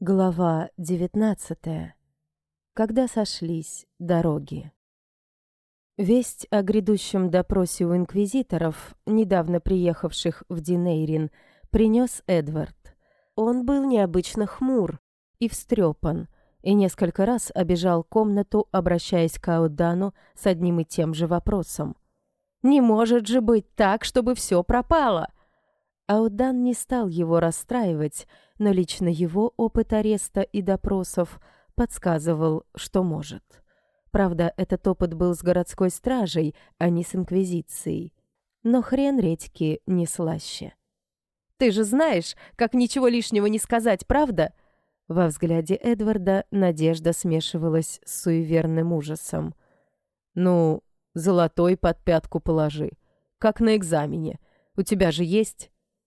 Глава 19. Когда сошлись дороги. Весть о грядущем допросе у инквизиторов, недавно приехавших в Динейрин, принес Эдвард. Он был необычно хмур и встрепан, и несколько раз обежал комнату, обращаясь к Аудану с одним и тем же вопросом. «Не может же быть так, чтобы все пропало!» Аудан не стал его расстраивать, но лично его опыт ареста и допросов подсказывал, что может. Правда, этот опыт был с городской стражей, а не с инквизицией. Но хрен редьки не слаще. «Ты же знаешь, как ничего лишнего не сказать, правда?» Во взгляде Эдварда надежда смешивалась с суеверным ужасом. «Ну, золотой под пятку положи, как на экзамене. У тебя же есть?»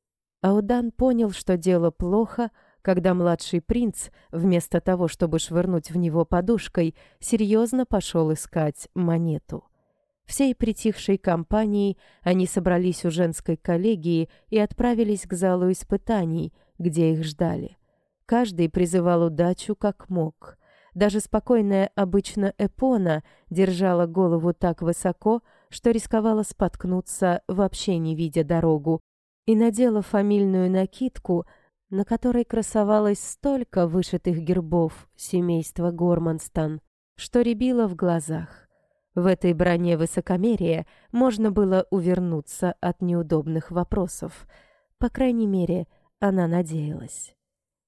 Аудан понял, что дело плохо, когда младший принц, вместо того, чтобы швырнуть в него подушкой, серьезно пошел искать монету. Всей притихшей компанией они собрались у женской коллегии и отправились к залу испытаний, где их ждали. Каждый призывал удачу как мог. Даже спокойная обычно Эпона держала голову так высоко, что рисковала споткнуться, вообще не видя дорогу, и надела фамильную накидку, на которой красовалось столько вышитых гербов семейства Горманстон, что рябило в глазах. В этой броне высокомерия можно было увернуться от неудобных вопросов. По крайней мере, она надеялась.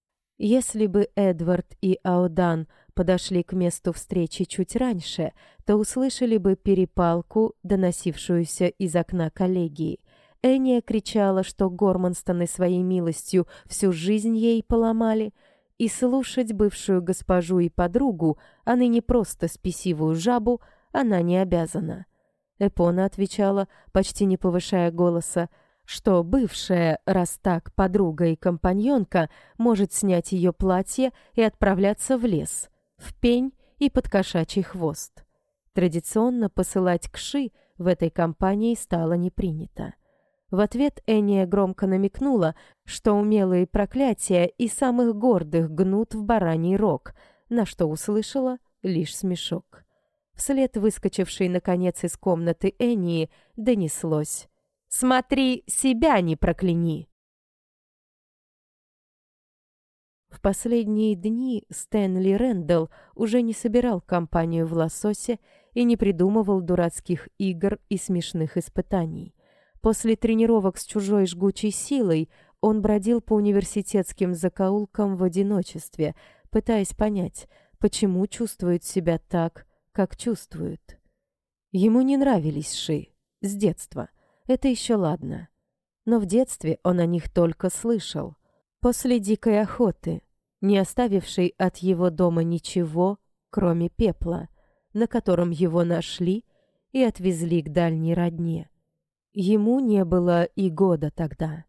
Если бы Эдвард и Аудан подошли к месту встречи чуть раньше, то услышали бы перепалку, доносившуюся из окна коллегии. Эния кричала, что Горманстоны своей милостью всю жизнь ей поломали, и слушать бывшую госпожу и подругу, а ныне просто спесивую жабу, она не обязана. Эпона отвечала, почти не повышая голоса, что бывшая, раз так, подруга и компаньонка, может снять ее платье и отправляться в лес, в пень и под кошачий хвост. Традиционно посылать кши в этой компании стало не принято. В ответ Эния громко намекнула, что умелые проклятия и самых гордых гнут в бараний рог, на что услышала лишь смешок. Вслед выскочившей, наконец, из комнаты Энии донеслось: «Смотри, себя не прокляни!» В последние дни Стэнли Рэндалл уже не собирал компанию в лососе и не придумывал дурацких игр и смешных испытаний. После тренировок с чужой жгучей силой он бродил по университетским закоулкам в одиночестве, пытаясь понять, почему чувствует себя так, как чувствует. Ему не нравились ши с детства, это еще ладно. Но в детстве он о них только слышал. После дикой охоты, не оставившей от его дома ничего, кроме пепла, на котором его нашли и отвезли к дальней родне. Ему не было и года тогда.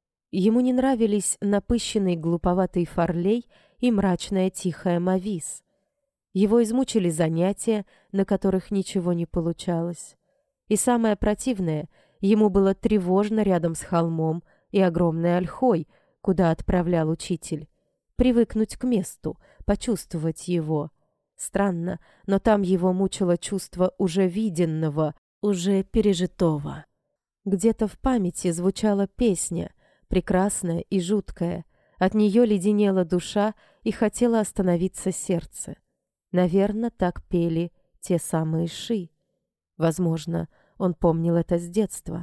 Ему не нравились напыщенный глуповатый Фарлей и мрачная тихая Мавис. Его измучили занятия, на которых ничего не получалось. И самое противное, ему было тревожно рядом с холмом и огромной ольхой, куда отправлял учитель. Привыкнуть к месту, почувствовать его. Странно, но там его мучило чувство уже виденного, уже пережитого. Где-то в памяти звучала песня, прекрасная и жуткая. От нее леденела душа и хотело остановиться сердце. Наверное, так пели те самые ши. Возможно, он помнил это с детства.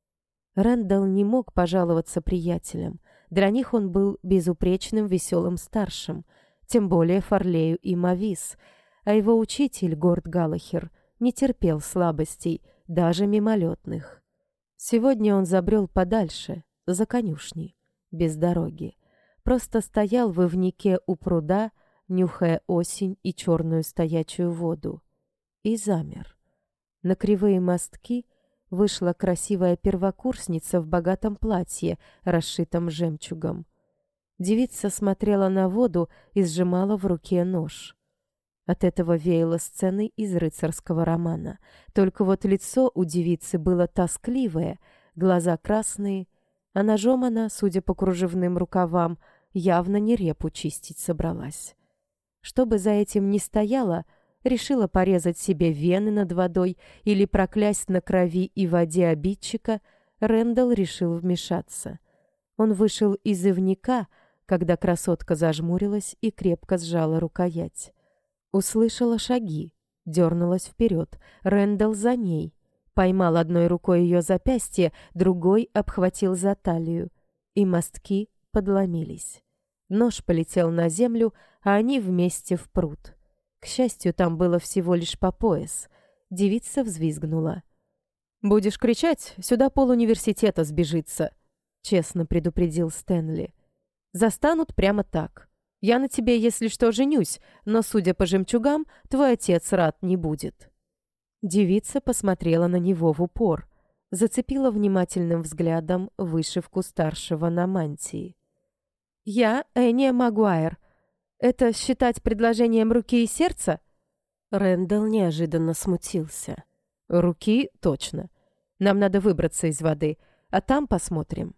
Рэндалл не мог пожаловаться приятелям. Для них он был безупречным веселым старшим, тем более Фарлею и Мавис, а его учитель, Горд Галлахер, не терпел слабостей, даже мимолетных. Сегодня он забрел подальше, за конюшней, без дороги. Просто стоял в ивнике у пруда, нюхая осень и черную стоячую воду. И замер. На кривые мостки вышла красивая первокурсница в богатом платье, расшитом жемчугом. Девица смотрела на воду и сжимала в руке нож. От этого веяло сценой из рыцарского романа. Только вот лицо у девицы было тоскливое, глаза красные, а ножом она, судя по кружевным рукавам, явно не репу чистить собралась. Чтобы за этим не стояло, решила порезать себе вены над водой или проклясть на крови и воде обидчика, Рэндалл решил вмешаться. Он вышел из ивника, когда красотка зажмурилась и крепко сжала рукоять. Услышала шаги, дернулась вперед. Рэндалл за ней. Поймал одной рукой ее запястье, другой обхватил за талию. И мостки подломились. Нож полетел на землю, а они вместе в пруд. К счастью, там было всего лишь по пояс. Девица взвизгнула. «Будешь кричать, сюда пол-университета сбежится», — честно предупредил Стэнли. «Застанут прямо так. Я на тебе, если что, женюсь, но, судя по жемчугам, твой отец рад не будет». Девица посмотрела на него в упор, зацепила внимательным взглядом вышивку старшего на мантии. «Я Энния Магуайр. Это считать предложением руки и сердца?» Рэндалл неожиданно смутился. «Руки точно. Нам надо выбраться из воды, а там посмотрим».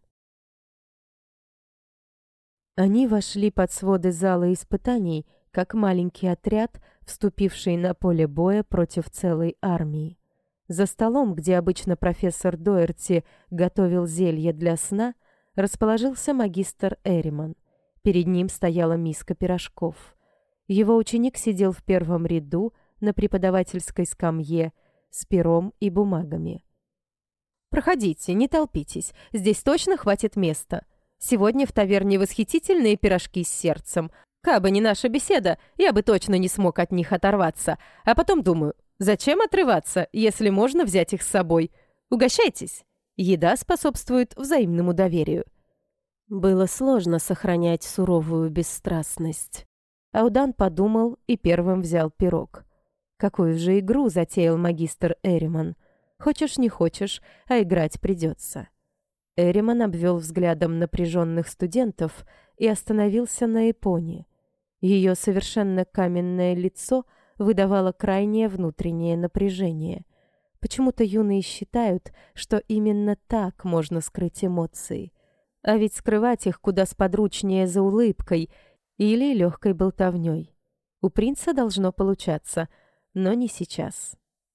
Они вошли под своды зала испытаний, как маленький отряд, вступивший на поле боя против целой армии. За столом, где обычно профессор Доерти готовил зелье для сна, расположился магистр Эриман. Перед ним стояла миска пирожков. Его ученик сидел в первом ряду на преподавательской скамье с пером и бумагами. «Проходите, не толпитесь, здесь точно хватит места. Сегодня в таверне восхитительные пирожки с сердцем. Кабы не наша беседа, я бы точно не смог от них оторваться. А потом думаю, зачем отрываться, если можно взять их с собой? Угощайтесь. Еда способствует взаимному доверию». Было сложно сохранять суровую бесстрастность. Аудан подумал и первым взял пирог. Какую же игру затеял магистр Эриман? Хочешь, не хочешь, а играть придется. Эриман обвел взглядом напряженных студентов и остановился на Эпоне. Ее совершенно каменное лицо выдавало крайнее внутреннее напряжение. Почему-то юные считают, что именно так можно скрыть эмоции. А ведь скрывать их куда сподручнее за улыбкой или легкой болтовней. У принца должно получаться, но не сейчас.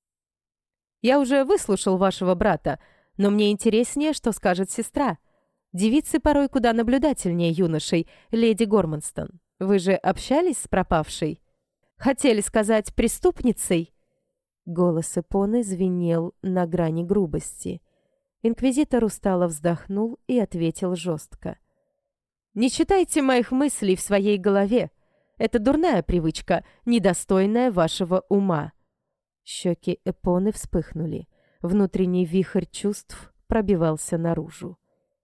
«Я уже выслушал вашего брата, но мне интереснее, что скажет сестра. Девицы порой куда наблюдательнее юношей, леди Гормонстон. Вы же общались с пропавшей? Хотели сказать преступницей?» Голос Эпоны звенел на грани грубости. Инквизитор устало вздохнул и ответил жестко. «Не читайте моих мыслей в своей голове. Это дурная привычка, недостойная вашего ума». Щеки Эпоны вспыхнули. Внутренний вихрь чувств пробивался наружу.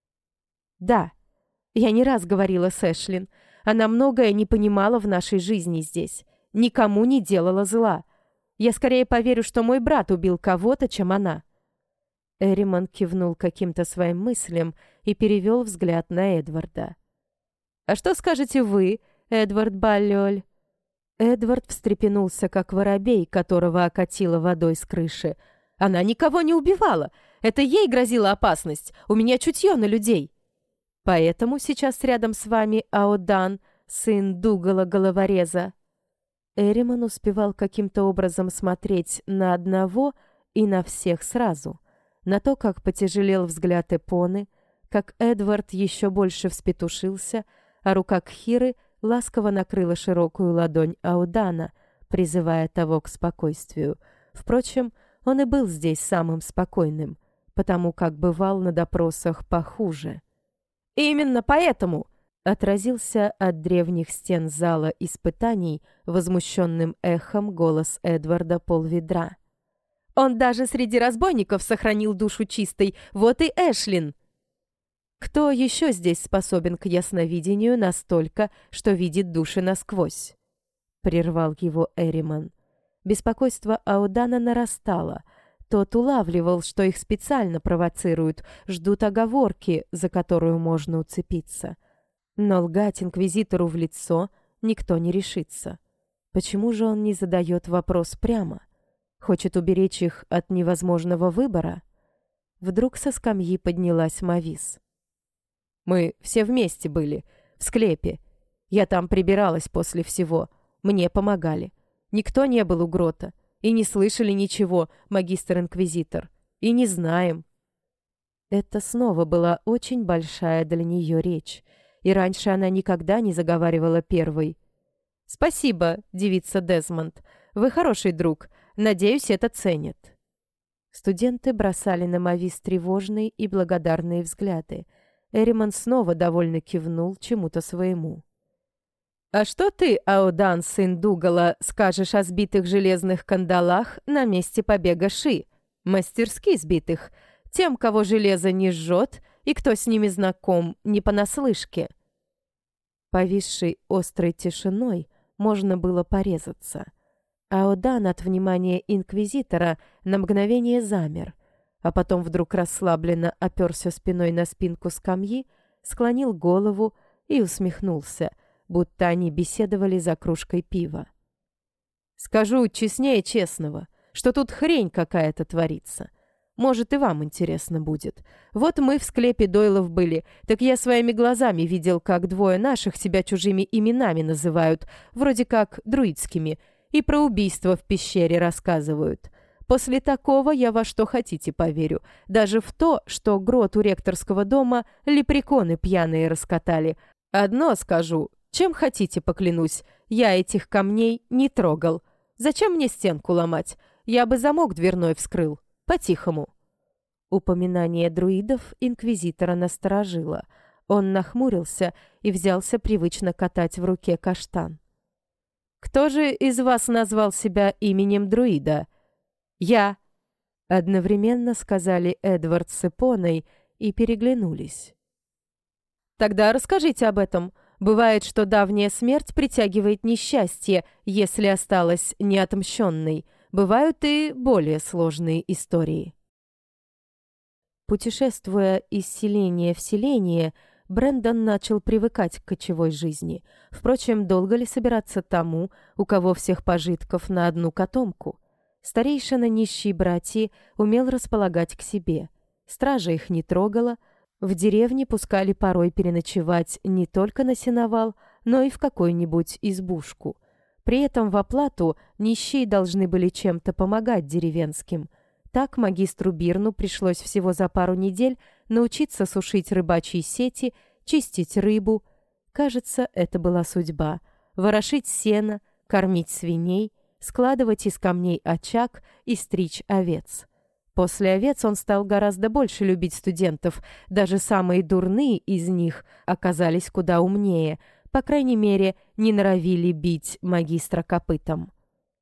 «Да, я не раз говорила с Эшлин. Она многое не понимала в нашей жизни здесь. Никому не делала зла. Я скорее поверю, что мой брат убил кого-то, чем она». Эриман кивнул каким-то своим мыслям и перевел взгляд на Эдварда. «А что скажете вы, Эдвард Баллиоль?» Эдвард встрепенулся, как воробей, которого окатило водой с крыши. «Она никого не убивала. Это ей грозила опасность. У меня чутье на людей. Поэтому сейчас рядом с вами Аодан, сын Дугала Головореза». Эриман успевал каким-то образом смотреть на одного и на всех сразу. На то, как потяжелел взгляд Эпоны, как Эдвард еще больше вспетушился, а рука Кхиры ласково накрыла широкую ладонь Аудана, призывая того к спокойствию. Впрочем, он и был здесь самым спокойным, потому как бывал на допросах похуже. «Именно поэтому!» — отразился от древних стен зала испытаний возмущенным эхом голос Эдварда Полведра. «Он даже среди разбойников сохранил душу чистой, вот и Эшлин!» «Кто еще здесь способен к ясновидению настолько, что видит души насквозь?» — прервал его Эриман. Беспокойство Аудана нарастало. Тот улавливал, что их специально провоцируют, ждут оговорки, за которую можно уцепиться. Но лгать инквизитору в лицо никто не решится. Почему же он не задает вопрос прямо? Хочет уберечь их от невозможного выбора? Вдруг со скамьи поднялась Мавис. «Мы все вместе были. В склепе. Я там прибиралась после всего. Мне помогали. Никто не был у грота. И не слышали ничего, магистр-инквизитор. И не знаем». Это снова была очень большая для нее речь. И раньше она никогда не заговаривала первой. «Спасибо, девица Дезмонд. Вы хороший друг. Надеюсь, это ценят». Студенты бросали на Мавис тревожные и благодарные взгляды. Эриман снова довольно кивнул чему-то своему. «А что ты, Аодан, сын Дугала, скажешь о сбитых железных кандалах на месте побега Ши? Мастерски сбитых. Тем, кого железо не жжет, и кто с ними знаком, не понаслышке». Повисшей острой тишиной можно было порезаться. Аодан от внимания инквизитора на мгновение замер, а потом вдруг расслабленно оперся спиной на спинку скамьи, склонил голову и усмехнулся, будто они беседовали за кружкой пива. «Скажу честнее честного, что тут хрень какая-то творится. Может, и вам интересно будет. Вот мы в склепе Дойлов были, так я своими глазами видел, как двое наших себя чужими именами называют, вроде как друидскими, и про убийство в пещере рассказывают. После такого я во что хотите поверю, даже в то, что грот у ректорского дома лепреконы пьяные раскатали. Одно скажу, чем хотите поклянусь, я этих камней не трогал. Зачем мне стенку ломать? Я бы замок дверной вскрыл. По-тихому». Упоминание друидов инквизитора насторожило. Он нахмурился и взялся привычно катать в руке каштан. «Кто же из вас назвал себя именем друида?» «Я», — одновременно сказали Эдвард с Эпоной и переглянулись. «Тогда расскажите об этом. Бывает, что давняя смерть притягивает несчастье, если осталась неотмщенной. Бывают и более сложные истории». Путешествуя из селения в селение, Брэндон начал привыкать к кочевой жизни. Впрочем, долго ли собираться тому, у кого всех пожитков на одну котомку? Старейшина нищей братьи умел располагать к себе. Стража их не трогала. В деревне пускали порой переночевать не только на сеновал, но и в какую-нибудь избушку. При этом в оплату нищие должны были чем-то помогать деревенским. Так магистру Бирну пришлось всего за пару недель научиться сушить рыбачьи сети, чистить рыбу. Кажется, это была судьба. Ворошить сено, кормить свиней, складывать из камней очаг и стричь овец. После овец он стал гораздо больше любить студентов. Даже самые дурные из них оказались куда умнее. По крайней мере, не норовили бить магистра копытом.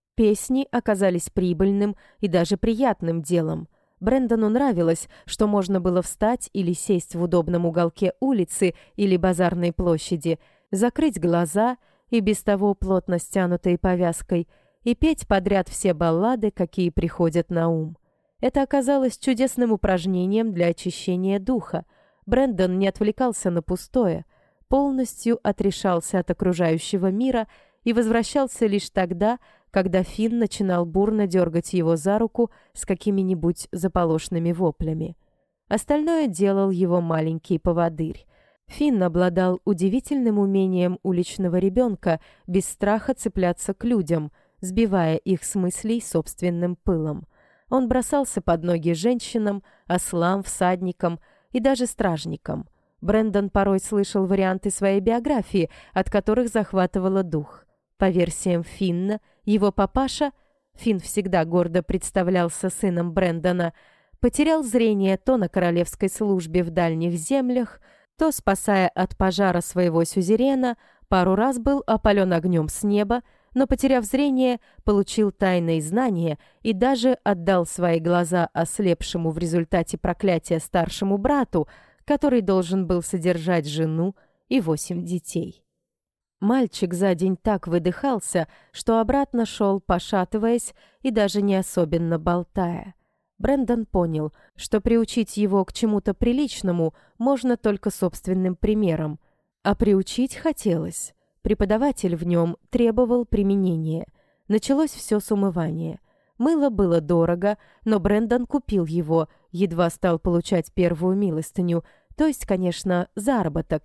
Песни оказались прибыльным и даже приятным делом. Брэндону нравилось, что можно было встать или сесть в удобном уголке улицы или базарной площади, закрыть глаза и без того плотно стянутой повязкой и петь подряд все баллады, какие приходят на ум. Это оказалось чудесным упражнением для очищения духа. Брэндон не отвлекался на пустое, полностью отрешался от окружающего мира и возвращался лишь тогда, когда Финн начинал бурно дергать его за руку с какими-нибудь заполошными воплями. Остальное делал его маленький поводырь. Финн обладал удивительным умением уличного ребенка без страха цепляться к людям, сбивая их с мыслей собственным пылом. Он бросался под ноги женщинам, ослам, всадникам и даже стражникам. Брэндон порой слышал варианты своей биографии, от которых захватывало дух. По версиям Финна, его папаша, Финн всегда гордо представлялся сыном Брэндона, потерял зрение то на королевской службе в дальних землях, то, спасая от пожара своего сюзерена, пару раз был опален огнем с неба, но, потеряв зрение, получил тайные знания и даже отдал свои глаза ослепшему в результате проклятия старшему брату, который должен был содержать жену и 8 детей. Мальчик за день так выдыхался, что обратно шел, пошатываясь и даже не особенно болтая. Брэндон понял, что приучить его к чему-то приличному можно только собственным примером, а приучить хотелось. Преподаватель в нем требовал применения. Началось все с умывания. Мыло было дорого, но Брэндон купил его, едва стал получать первую милостыню, то есть, конечно, заработок,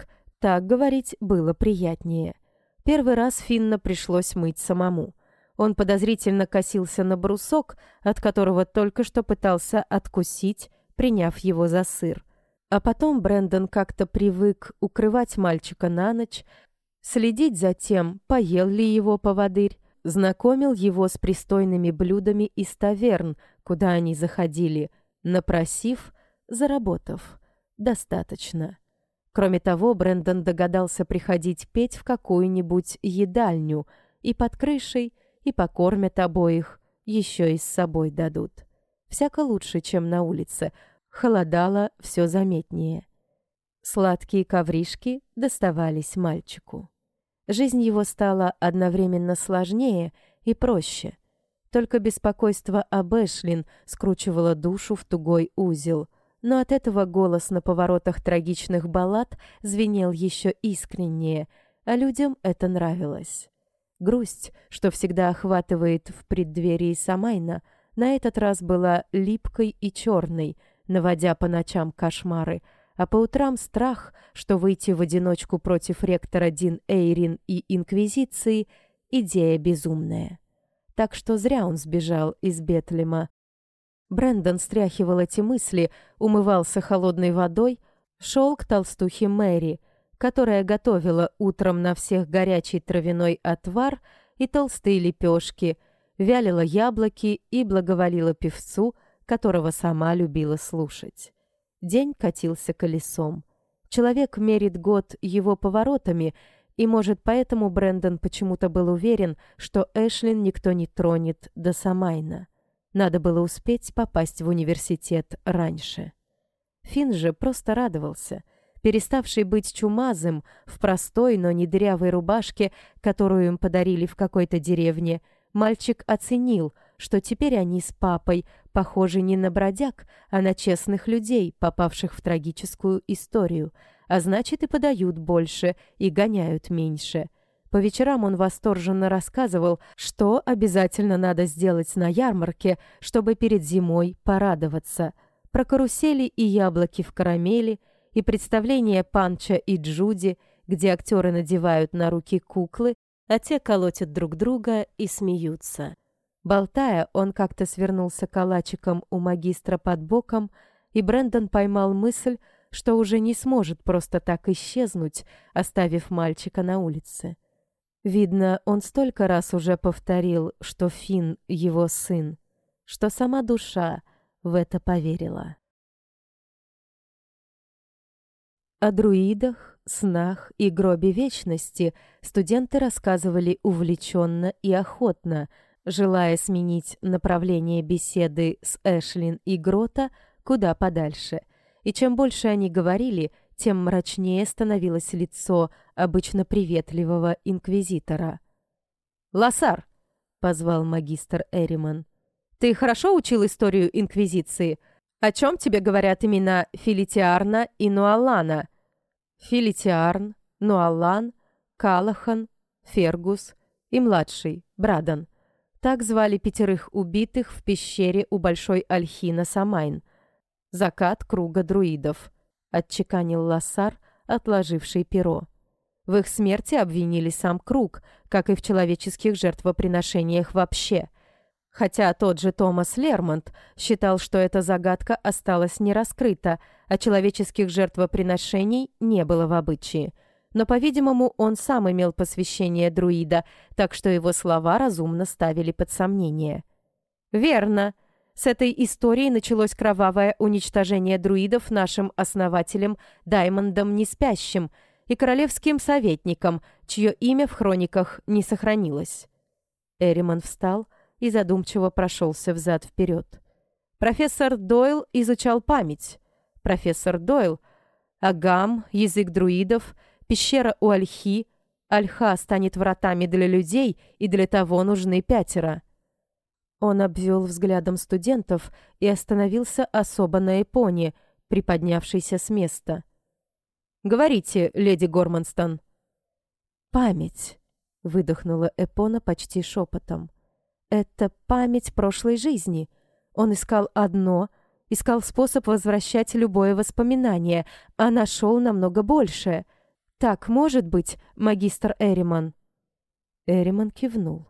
Так говорить было приятнее. Первый раз Финна пришлось мыть самому. Он подозрительно косился на брусок, от которого только что пытался откусить, приняв его за сыр. А потом Брэндон как-то привык укрывать мальчика на ночь, следить за тем, поел ли его поводырь, знакомил его с пристойными блюдами из таверн, куда они заходили, напросив, заработав. Достаточно. Кроме того, Брэндон догадался приходить петь в какую-нибудь едальню, и под крышей, и покормят обоих, еще и с собой дадут. Всяко лучше, чем на улице. Холодало все заметнее. Сладкие ковришки доставались мальчику. Жизнь его стала одновременно сложнее и проще. Только беспокойство об Эшлин скручивало душу в тугой узел, но от этого голос на поворотах трагичных баллад звенел еще искреннее, а людям это нравилось. Грусть, что всегда охватывает в преддверии Самайна, на этот раз была липкой и черной, наводя по ночам кошмары, а по утрам страх, что выйти в одиночку против ректора Дин Эйрин и Инквизиции – идея безумная. Так что зря он сбежал из Бетлема. Брэндон стряхивал эти мысли, умывался холодной водой, шел к толстухе Мэри, которая готовила утром на всех горячий травяной отвар и толстые лепешки, вялила яблоки и благоволила певцу, которого сама любила слушать. День катился колесом. Человек мерит год его поворотами, и, может, поэтому Брэндон почему-то был уверен, что Эшлин никто не тронет до Самайна. Надо было успеть попасть в университет раньше. Финн же просто радовался. Переставший быть чумазым, в простой, но не дырявой рубашке, которую им подарили в какой-то деревне, мальчик оценил, что теперь они с папой похожи не на бродяг, а на честных людей, попавших в трагическую историю, а значит и подают больше, и гоняют меньше. По вечерам он восторженно рассказывал, что обязательно надо сделать на ярмарке, чтобы перед зимой порадоваться. Про карусели и яблоки в карамели, и представления Панча и Джуди, где актеры надевают на руки куклы, а те колотят друг друга и смеются. Болтая, он как-то свернулся калачиком у магистра под боком, и Брэндон поймал мысль, что уже не сможет просто так исчезнуть, оставив мальчика на улице. Видно, он столько раз уже повторил, что Финн — его сын, что сама душа в это поверила. О друидах, снах и гробе вечности студенты рассказывали увлеченно и охотно, желая сменить направление беседы с Эшлин и Грота куда подальше. И чем больше они говорили, тем мрачнее становилось лицо обычно приветливого инквизитора. «Лассар!» — позвал магистр Эриман. «Ты хорошо учил историю инквизиции? О чем тебе говорят имена Филитиарна и Нуаллана?» Филитиарн, Нуаллан, Калахан, Фергус и младший, Брадан. Так звали 5 убитых в пещере у Большой Ольхи Самайн. «Закат круга друидов», — отчеканил Лассар, отложивший перо. В их смерти обвинили сам круг, как и в человеческих жертвоприношениях вообще. Хотя тот же Томас Лермонт считал, что эта загадка осталась нераскрыта, а человеческих жертвоприношений не было в обычае. Но, по-видимому, он сам имел посвящение друида, так что его слова разумно ставили под сомнение. «Верно. С этой истории началось кровавое уничтожение друидов нашим основателем Даймондом Неспящим и королевским советником, чье имя в хрониках не сохранилось». Эриман встал и задумчиво прошелся взад-вперед. Профессор Дойл изучал память. Профессор Дойл — Агам, язык друидов, пещера у Ольхи, Ольха станет вратами для людей, и для того нужны 5. Он обвел взглядом студентов и остановился особо на Эпоне, приподнявшейся с места. «Говорите, леди Горманстон». «Память», — выдохнула Эпона почти шепотом. «Это память прошлой жизни. Он искал одно, искал способ возвращать любое воспоминание, а нашел намного большее. Так может быть, магистр Эриман?» Эриман кивнул.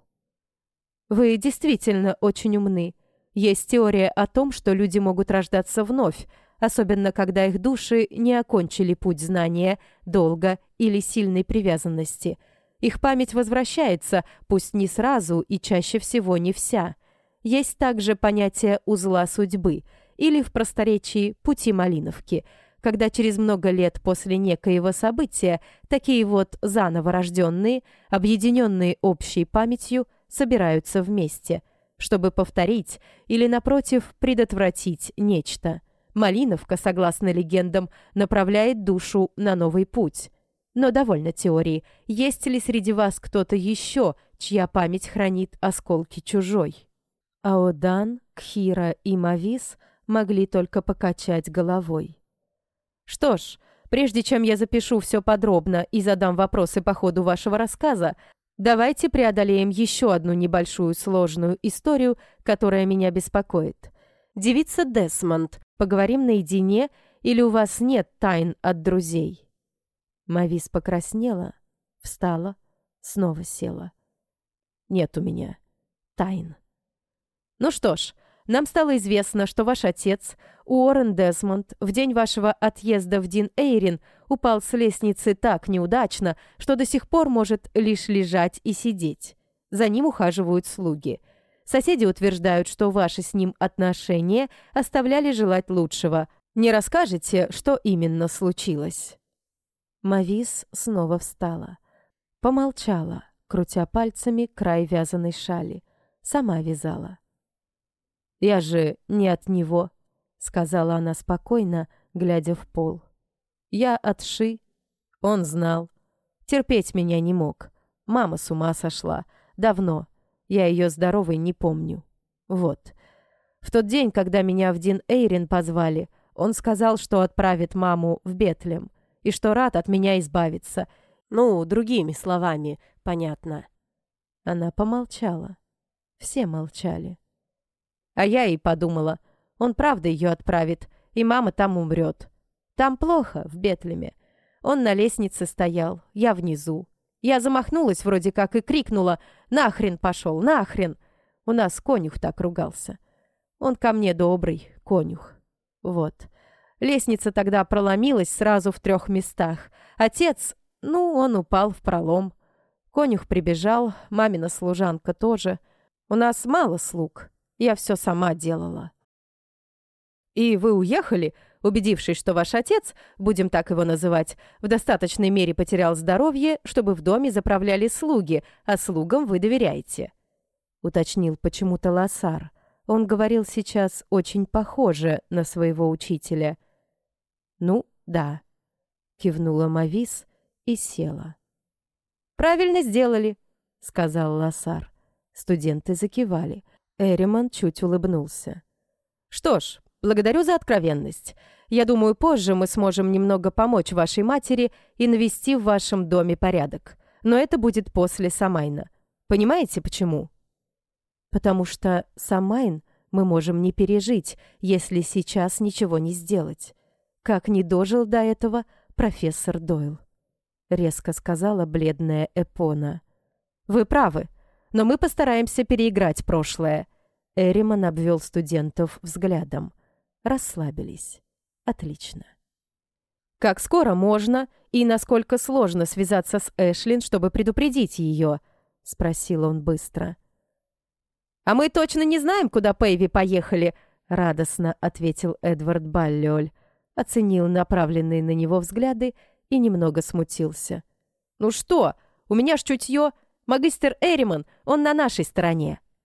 «Вы действительно очень умны. Есть теория о том, что люди могут рождаться вновь, особенно когда их души не окончили путь знания, долга или сильной привязанности. Их память возвращается, пусть не сразу и чаще всего не вся. Есть также понятие узла судьбы или в просторечии пути Малиновки, когда через много лет после некоего события такие вот заново рожденные, объединенные общей памятью, собираются вместе, чтобы повторить или, напротив, предотвратить нечто. Малиновка, согласно легендам, направляет душу на новый путь. Но довольно теории. Есть ли среди вас кто-то еще, чья память хранит осколки чужой?» Аодан, Кхира и Мавис могли только покачать головой. «Что ж, прежде чем я запишу все подробно и задам вопросы по ходу вашего рассказа, давайте преодолеем еще одну небольшую сложную историю, которая меня беспокоит. Девица Десмонд, поговорим наедине, или у вас нет тайн от друзей?» Мавис покраснела, встала, снова села. «Нет у меня тайн». «Ну что ж, нам стало известно, что ваш отец, Уоррен Десмонд, в день вашего отъезда в Дин-Эйрин упал с лестницы так неудачно, что до сих пор может лишь лежать и сидеть. За ним ухаживают слуги. Соседи утверждают, что ваши с ним отношения оставляли желать лучшего. Не расскажете, что именно случилось?» Мавис снова встала. Помолчала, крутя пальцами край вязаной шали. Сама вязала. «Я же не от него», — сказала она спокойно, глядя в пол. «Я от Ши. Он знал. Терпеть меня не мог. Мама с ума сошла. Давно. Я ее здоровой не помню. Вот. В тот день, когда меня в Дин-Эйрин позвали, он сказал, что отправит маму в Бетлем и что рад от меня избавиться. Ну, другими словами, понятно». Она помолчала. Все молчали. А я и подумала, он правда ее отправит, и мама там умрет. Там плохо, в Бетлеме. Он на лестнице стоял, я внизу. Я замахнулась вроде как и крикнула: «Нахрен пошел, нахрен!» У нас конюх так ругался. Он ко мне добрый, конюх. Вот. Лестница тогда проломилась сразу в 3 местах. Отец, он упал в пролом. Конюх прибежал, мамина служанка тоже. У нас мало слуг. Я все сама делала. И вы уехали, убедившись, что ваш отец, будем так его называть, в достаточной мере потерял здоровье, чтобы в доме заправляли слуги, а слугам вы доверяете», — уточнил почему-то Лассар. Он говорил сейчас очень похоже на своего учителя. «Ну, да», — кивнула Мавис и села. «Правильно сделали», — сказал Лассар. Студенты закивали. Эриман чуть улыбнулся. «Что ж, благодарю за откровенность. Я думаю, позже мы сможем немного помочь вашей матери и навести в вашем доме порядок. Но это будет после Самайна. Понимаете, почему?» «Потому что Самайн мы можем не пережить, если сейчас ничего не сделать. Как не дожил до этого профессор Дойл», — резко сказала бледная Эпона. «Вы правы, но мы постараемся переиграть прошлое». Эриман обвел студентов взглядом. Расслабились. Отлично. «Как скоро можно и насколько сложно связаться с Эшлин, чтобы предупредить ее?» — спросил он быстро. «А мы точно не знаем, куда Пейви поехали», — радостно ответил Эдвард Баллиоль. Оценил направленные на него взгляды и немного смутился. «Ну что, у меня ж чутье. Магистр Эриман, он на нашей стороне».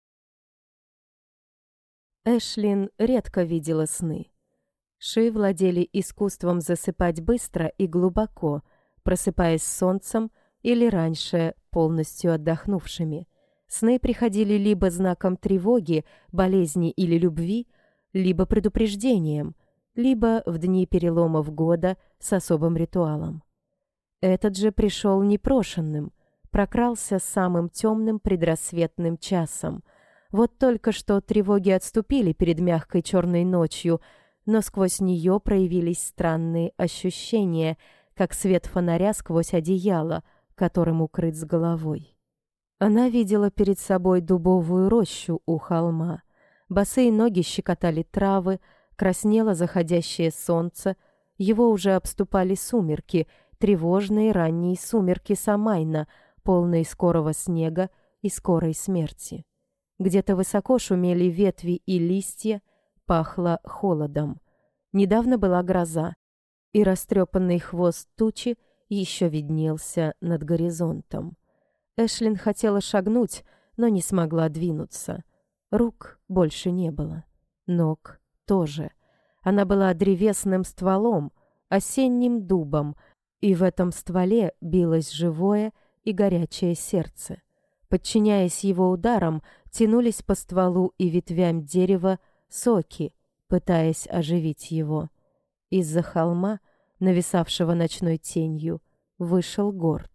Эшлин редко видела сны. Ши владели искусством засыпать быстро и глубоко, просыпаясь с солнцем или раньше полностью отдохнувшими. Сны приходили либо знаком тревоги, болезни или любви, либо предупреждением, либо в дни переломов года с особым ритуалом. Этот же пришел непрошенным, прокрался самым темным предрассветным часом. Вот только что тревоги отступили перед мягкой черной ночью, но сквозь нее проявились странные ощущения, как свет фонаря сквозь одеяло, которым укрыт с головой. Она видела перед собой дубовую рощу у холма. Босые ноги щекотали травы, краснело заходящее солнце, его уже обступали сумерки, тревожные ранние сумерки Самайна, полные скорого снега и скорой смерти. Где-то высоко шумели ветви и листья, пахло холодом. Недавно была гроза, и растрепанный хвост тучи еще виднелся над горизонтом. Эшлин хотела шагнуть, но не смогла двинуться. Рук больше не было, ног тоже. Она была древесным стволом, осенним дубом, и в этом стволе билось живое и горячее сердце. Подчиняясь его ударам, тянулись по стволу и ветвям дерева соки, пытаясь оживить его. Из-за холма, нависавшего ночной тенью, вышел Горд.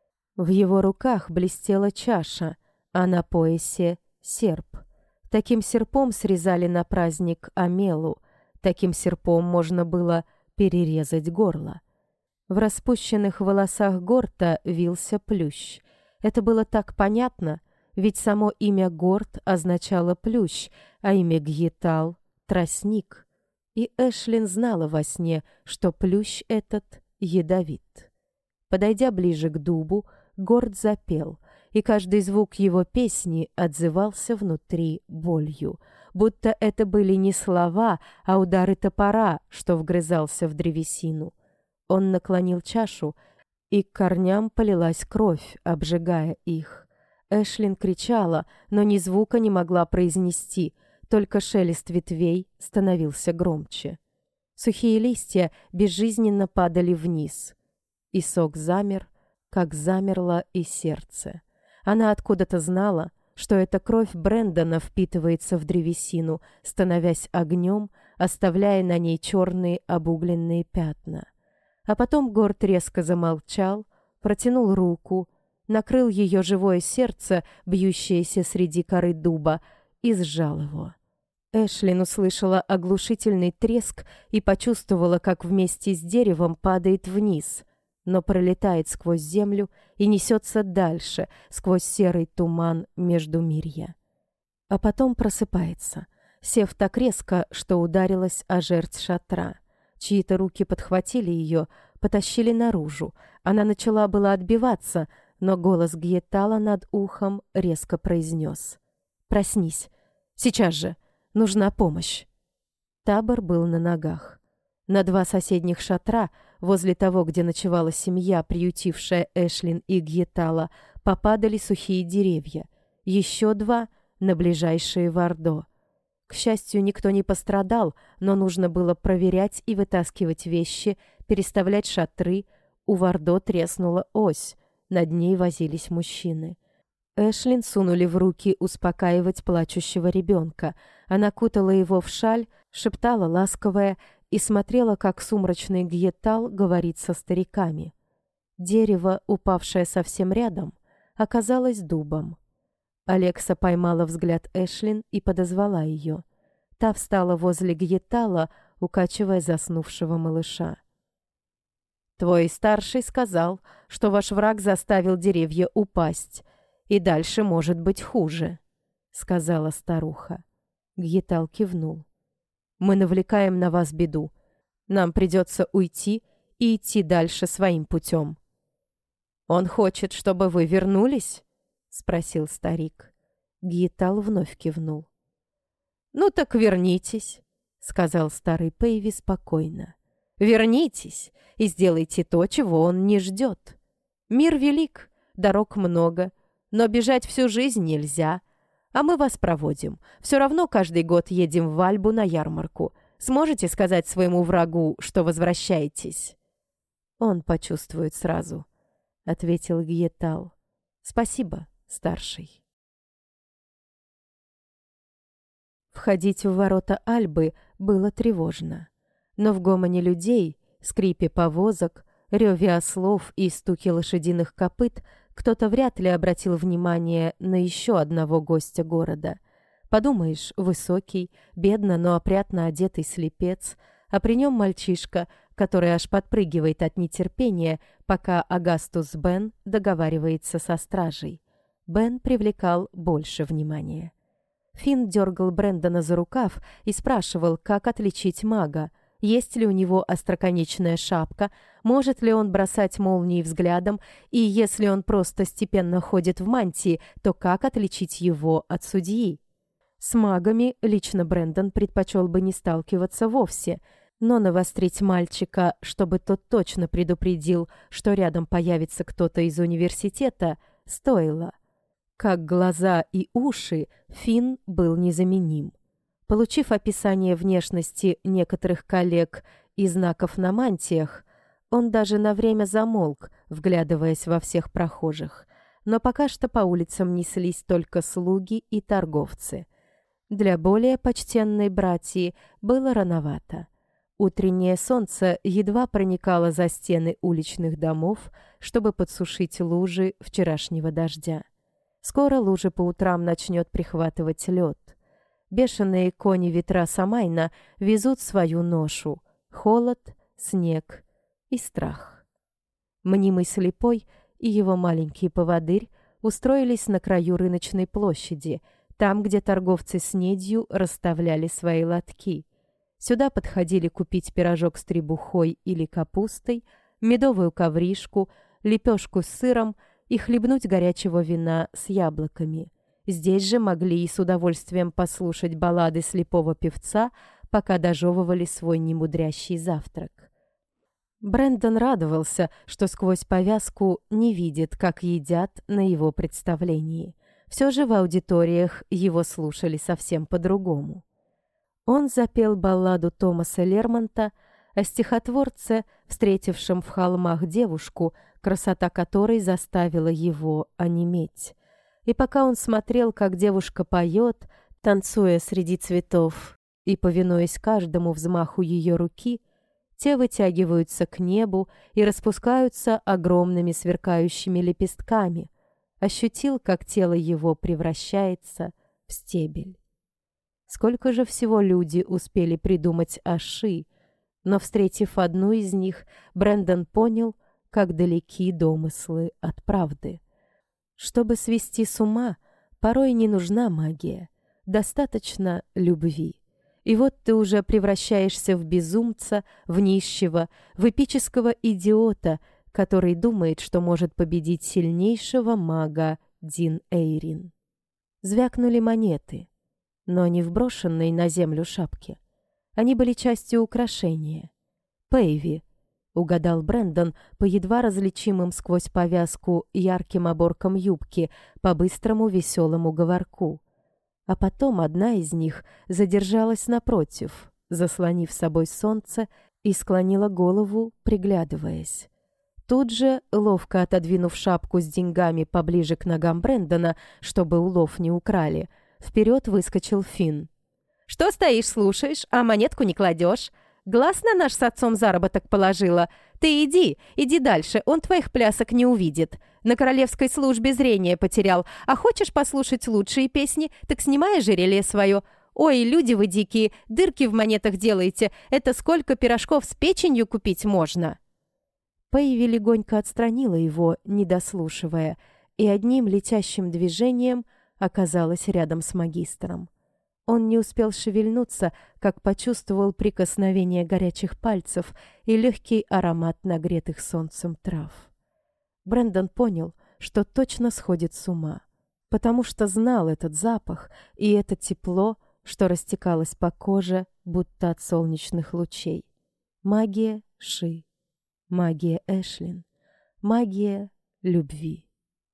В его руках блестела чаша, а на поясе — серп. Таким серпом срезали на праздник Амелу, таким серпом можно было перерезать горло. В распущенных волосах Горта вился плющ. Это было так понятно, ведь само имя Горд означало плющ, а имя Гьетал — тростник. И Эшлин знала во сне, что плющ этот ядовит. Подойдя ближе к дубу, Горд запел, и каждый звук его песни отзывался внутри болью, будто это были не слова, а удары топора, что вгрызался в древесину. Он наклонил чашу, и к корням полилась кровь, обжигая их. Эшлин кричала, но ни звука не могла произнести, только шелест ветвей становился громче. Сухие листья безжизненно падали вниз, и сок замер, как замерло и сердце. Она откуда-то знала, что эта кровь Брэндона впитывается в древесину, становясь огнем, оставляя на ней черные обугленные пятна. А потом Горд резко замолчал, протянул руку, накрыл ее живое сердце, бьющееся среди коры дуба, и сжал его. Эшлин услышала оглушительный треск и почувствовала, как вместе с деревом падает вниз, но пролетает сквозь землю и несется дальше, сквозь серый туман междумирья. А потом просыпается, сев так резко, что ударилась о жерть шатра. Чьи-то руки подхватили ее, потащили наружу. Она начала было отбиваться, но голос Гьетала над ухом резко произнес: «Проснись! Сейчас же! Нужна помощь!» Табор был на ногах. На два соседних шатра, возле того, где ночевала семья, приютившая Эшлин и Гьетала, попадали сухие деревья. Еще два — на ближайшие Вардо. К счастью, никто не пострадал, но нужно было проверять и вытаскивать вещи, переставлять шатры. У Вардо треснула ось, над ней возились мужчины. Эшлин сунули в руки успокаивать плачущего ребенка. Она кутала его в шаль, шептала ласковое и смотрела, как сумрачный Гьетал говорит со стариками. Дерево, упавшее совсем рядом, оказалось дубом. Алекса поймала взгляд Эшлин и подозвала ее. Та встала возле Гьетала, укачивая заснувшего малыша. «Твой старший сказал, что ваш враг заставил деревья упасть, и дальше может быть хуже», — сказала старуха. Гьетал кивнул. «Мы навлекаем на вас беду. Нам придется уйти и идти дальше своим путем». «Он хочет, чтобы вы вернулись?» — спросил старик. Гьетал вновь кивнул. «Ну так вернитесь», — сказал старый Пейви спокойно. «Вернитесь и сделайте то, чего он не ждет. Мир велик, дорог много, но бежать всю жизнь нельзя. А мы вас проводим. Все равно каждый год едем в Альбу на ярмарку. Сможете сказать своему врагу, что возвращаетесь?» «Он почувствует сразу», — ответил Гьетал. «Спасибо, старший». Входить в ворота Альбы было тревожно. Но в гомоне людей, скрипе повозок, реве ослов и стуке лошадиных копыт кто-то вряд ли обратил внимание на еще одного гостя города. Подумаешь, высокий, бедно, но опрятно одетый слепец, а при нем мальчишка, который аж подпрыгивает от нетерпения, пока Агастус Бен договаривается со стражей. Бен привлекал больше внимания. Финн дергал Брэндона за рукав и спрашивал, как отличить мага, есть ли у него остроконечная шапка, может ли он бросать молнии взглядом, и если он просто степенно ходит в мантии, то как отличить его от судьи. С магами лично Брэндон предпочел бы не сталкиваться вовсе, но навострить мальчика, чтобы тот точно предупредил, что рядом появится кто-то из университета, стоило. Как глаза и уши, Финн был незаменим. Получив описание внешности некоторых коллег и знаков на мантиях, он даже на время замолк, вглядываясь во всех прохожих. Но пока что по улицам неслись только слуги и торговцы. Для более почтенной братьи было рановато. Утреннее солнце едва проникало за стены уличных домов, чтобы подсушить лужи вчерашнего дождя. Скоро лужи по утрам начнет прихватывать лед. Бешеные кони ветра Самайна везут свою ношу — холод, снег и страх. Мнимый слепой и его маленький поводырь устроились на краю рыночной площади, там, где торговцы снедью расставляли свои лотки. Сюда подходили купить пирожок с требухой или капустой, медовую ковришку, лепешку с сыром и хлебнуть горячего вина с яблоками. Здесь же могли и с удовольствием послушать баллады слепого певца, пока дожевывали свой немудрящий завтрак. Брэндон радовался, что сквозь повязку не видит, как едят на его представлении. Все же в аудиториях его слушали совсем по-другому. Он запел балладу Томаса Лермонта о стихотворце, встретившем в холмах девушку, красота которой заставила его онеметь. И пока он смотрел, как девушка поет, танцуя среди цветов и повинуясь каждому взмаху ее руки, те вытягиваются к небу и распускаются огромными сверкающими лепестками, ощутил, как тело его превращается в стебель. Сколько же всего люди успели придумать о Ши, но, встретив одну из них, Брэндон понял, как далеки домыслы от правды. Чтобы свести с ума, порой не нужна магия, достаточно любви. И вот ты уже превращаешься в безумца, в нищего, в эпического идиота, который думает, что может победить сильнейшего мага Дин Эйрин. Звякнули монеты, но не в брошенной на землю шапке. Они были частью украшения. «Пейви», — угадал Брэндон по едва различимым сквозь повязку ярким оборкам юбки, по быстрому веселому говорку. А потом одна из них задержалась напротив, заслонив собой солнце, и склонила голову, приглядываясь. Тут же, ловко отодвинув шапку с деньгами поближе к ногам Брэндона, чтобы улов не украли, вперед выскочил Финн. «Что стоишь, слушаешь, а монетку не кладешь? Глаз на наш с отцом заработок положила. Ты иди дальше, он твоих плясок не увидит. На королевской службе зрение потерял. А хочешь послушать лучшие песни, так снимай ожерелье свое. Ой, люди вы дикие, дырки в монетах делаете. Это сколько пирожков с печенью купить можно?» Пейви легонько отстранила его, не дослушивая, и одним летящим движением оказалась рядом с магистром. Он не успел шевельнуться, как почувствовал прикосновение горячих пальцев и легкий аромат нагретых солнцем трав. Брэндон понял, что точно сходит с ума, потому что знал этот запах и это тепло, что растекалось по коже, будто от солнечных лучей. Магия Ши, магия Эшлин, магия любви.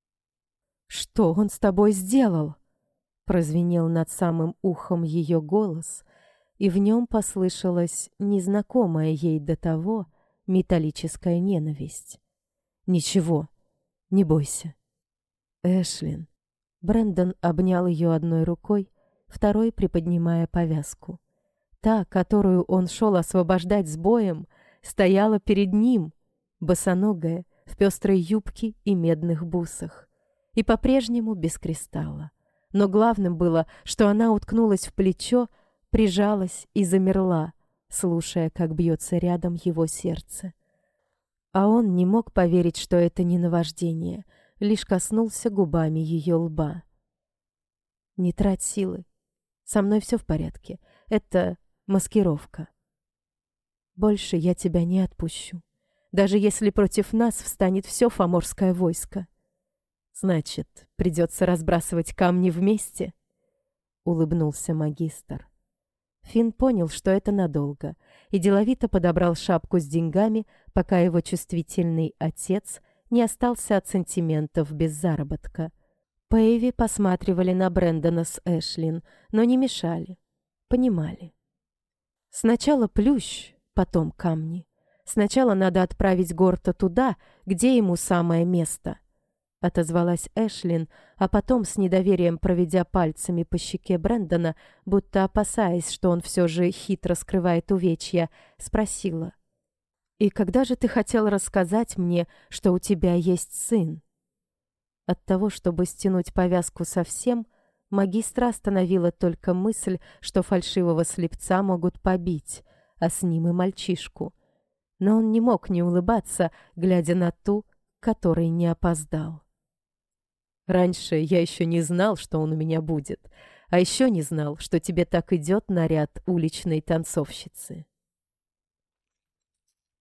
«Что он с тобой сделал?» Прозвенел над самым ухом ее голос, и в нем послышалась незнакомая ей до того металлическая ненависть. «Ничего, не бойся». «Эшлин». Брэндон обнял ее одной рукой, второй приподнимая повязку. Та, которую он шел освобождать с боем, стояла перед ним, босоногая, в пестрой юбке и медных бусах, и по-прежнему без кристалла. Но главным было, что она уткнулась в плечо, прижалась и замерла, слушая, как бьется рядом его сердце. А он не мог поверить, что это не наваждение, лишь коснулся губами ее лба. «Не трать силы. Со мной все в порядке. Это маскировка. Больше я тебя не отпущу, даже если против нас встанет все фаморское войско. Значит, придется разбрасывать камни вместе?» — улыбнулся магистр. Финн понял, что это надолго, и деловито подобрал шапку с деньгами, пока его чувствительный отец не остался от сантиментов без заработка. Пэйви посматривали на Брэндона с Эшлин, но не мешали, понимали. Сначала плющ, потом камни. Сначала надо отправить Горта туда, где ему самое место. Отозвалась Эшлин, а потом, с недоверием проведя пальцами по щеке Брэндона, будто опасаясь, что он все же хитро скрывает увечья, спросила: «И когда же ты хотел рассказать мне, что у тебя есть сын?» От того, чтобы стянуть повязку совсем, магистра остановила только мысль, что фальшивого слепца могут побить, а с ним и мальчишку. Но он не мог не улыбаться, глядя на ту, которой не опоздал. «Раньше я еще не знал, что он у меня будет, а еще не знал, что тебе так идет наряд уличной танцовщицы».